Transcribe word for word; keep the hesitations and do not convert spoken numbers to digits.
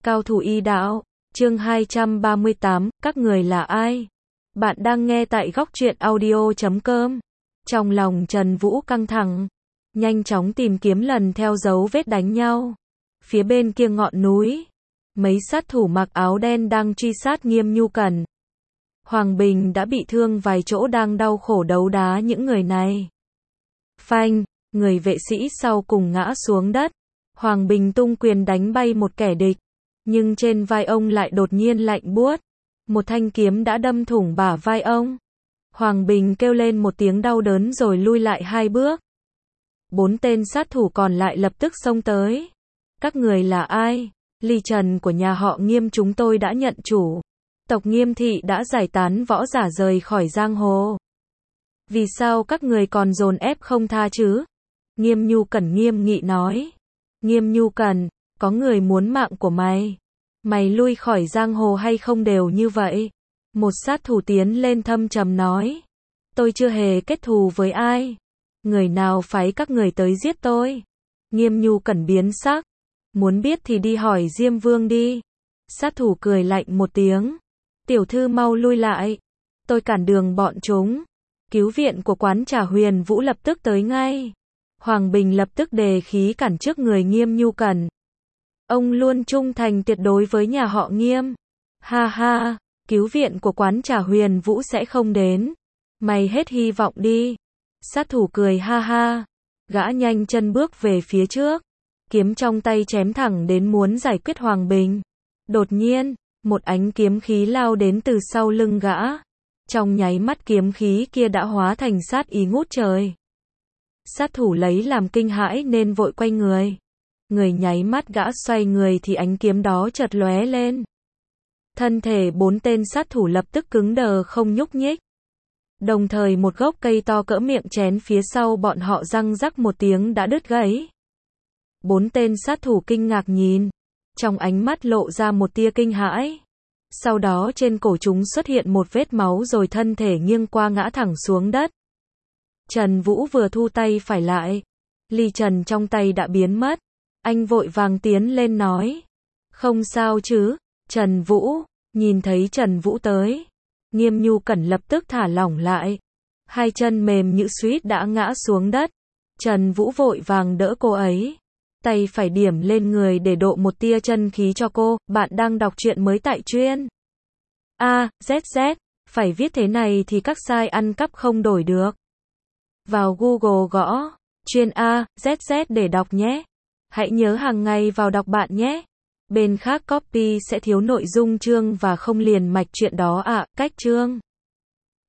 Cao thủ y đạo, chương hai trăm ba mươi tám, các người là ai? Bạn đang nghe tại góc truyện audio chấm com. Trong lòng Trần Vũ căng thẳng, nhanh chóng tìm kiếm lần theo dấu vết đánh nhau. Phía bên kia ngọn núi, mấy sát thủ mặc áo đen đang truy sát Nghiêm Nhu Cẩn. Hoàng Bình đã bị thương vài chỗ đang đau khổ đấu đá những người này. Phanh, người vệ sĩ sau cùng ngã xuống đất. Hoàng Bình tung quyền đánh bay một kẻ địch, nhưng trên vai ông lại đột nhiên lạnh buốt. Một thanh kiếm đã đâm thủng bả vai ông. Hoàng Bình kêu lên một tiếng đau đớn rồi lui lại hai bước. Bốn tên sát thủ còn lại lập tức xông tới. Các người là ai? Ly Trần của nhà họ Nghiêm chúng tôi đã nhận chủ. Tộc Nghiêm thị đã giải tán võ giả rời khỏi giang hồ. Vì sao các người còn dồn ép không tha chứ? Nghiêm Nhu Cẩn nghiêm nghị nói. Nghiêm Nhu Cẩn, có người muốn mạng của mày. Mày lui khỏi giang hồ hay không đều như vậy? Một sát thủ tiến lên thâm trầm nói. Tôi chưa hề kết thù với ai. Người nào phái các người tới giết tôi? Nghiêm Nhu Cẩn biến sắc. Muốn biết thì đi hỏi Diêm Vương đi. Sát thủ cười lạnh một tiếng. Tiểu thư mau lui lại. Tôi cản đường bọn chúng. Cứu viện của quán trà Huyền Vũ lập tức tới ngay. Hoàng Bình lập tức đề khí cản trước người Nghiêm Nhu Cẩn. Ông luôn trung thành tuyệt đối với nhà họ Nghiêm. Ha ha, cứu viện của quán trà Huyền Vũ sẽ không đến. Mày hết hy vọng đi. Sát thủ cười ha ha. Gã nhanh chân bước về phía trước. Kiếm trong tay chém thẳng đến muốn giải quyết Hoàng Bình. Đột nhiên, một ánh kiếm khí lao đến từ sau lưng gã. Trong nháy mắt kiếm khí kia đã hóa thành sát ý ngút trời. Sát thủ lấy làm kinh hãi nên vội quay người. Người nháy mắt gã xoay người thì ánh kiếm đó chợt lóe lên. Thân thể bốn tên sát thủ lập tức cứng đờ không nhúc nhích. Đồng thời một gốc cây to cỡ miệng chén phía sau bọn họ răng rắc một tiếng đã đứt gãy. Bốn tên sát thủ kinh ngạc nhìn. Trong ánh mắt lộ ra một tia kinh hãi. Sau đó trên cổ chúng xuất hiện một vết máu rồi thân thể nghiêng qua ngã thẳng xuống đất. Trần Vũ vừa thu tay phải lại. Ly Trần trong tay đã biến mất. Anh vội vàng tiến lên nói. Không sao chứ, Trần Vũ. Nhìn thấy Trần Vũ tới. Nghiêm Nhu Cẩn lập tức thả lỏng lại. Hai chân mềm như suýt đã ngã xuống đất. Trần Vũ vội vàng đỡ cô ấy. Tay phải điểm lên người để độ một tia chân khí cho cô. Bạn đang đọc truyện mới tại truyện A, Z Z. Phải viết thế này thì các site ăn cắp không đổi được. Vào Google gõ truyện A, Z Z để đọc nhé. Hãy nhớ hàng ngày vào đọc bạn nhé. Bên khác copy sẽ thiếu nội dung chương và không liền mạch chuyện đó ạ. À, cách chương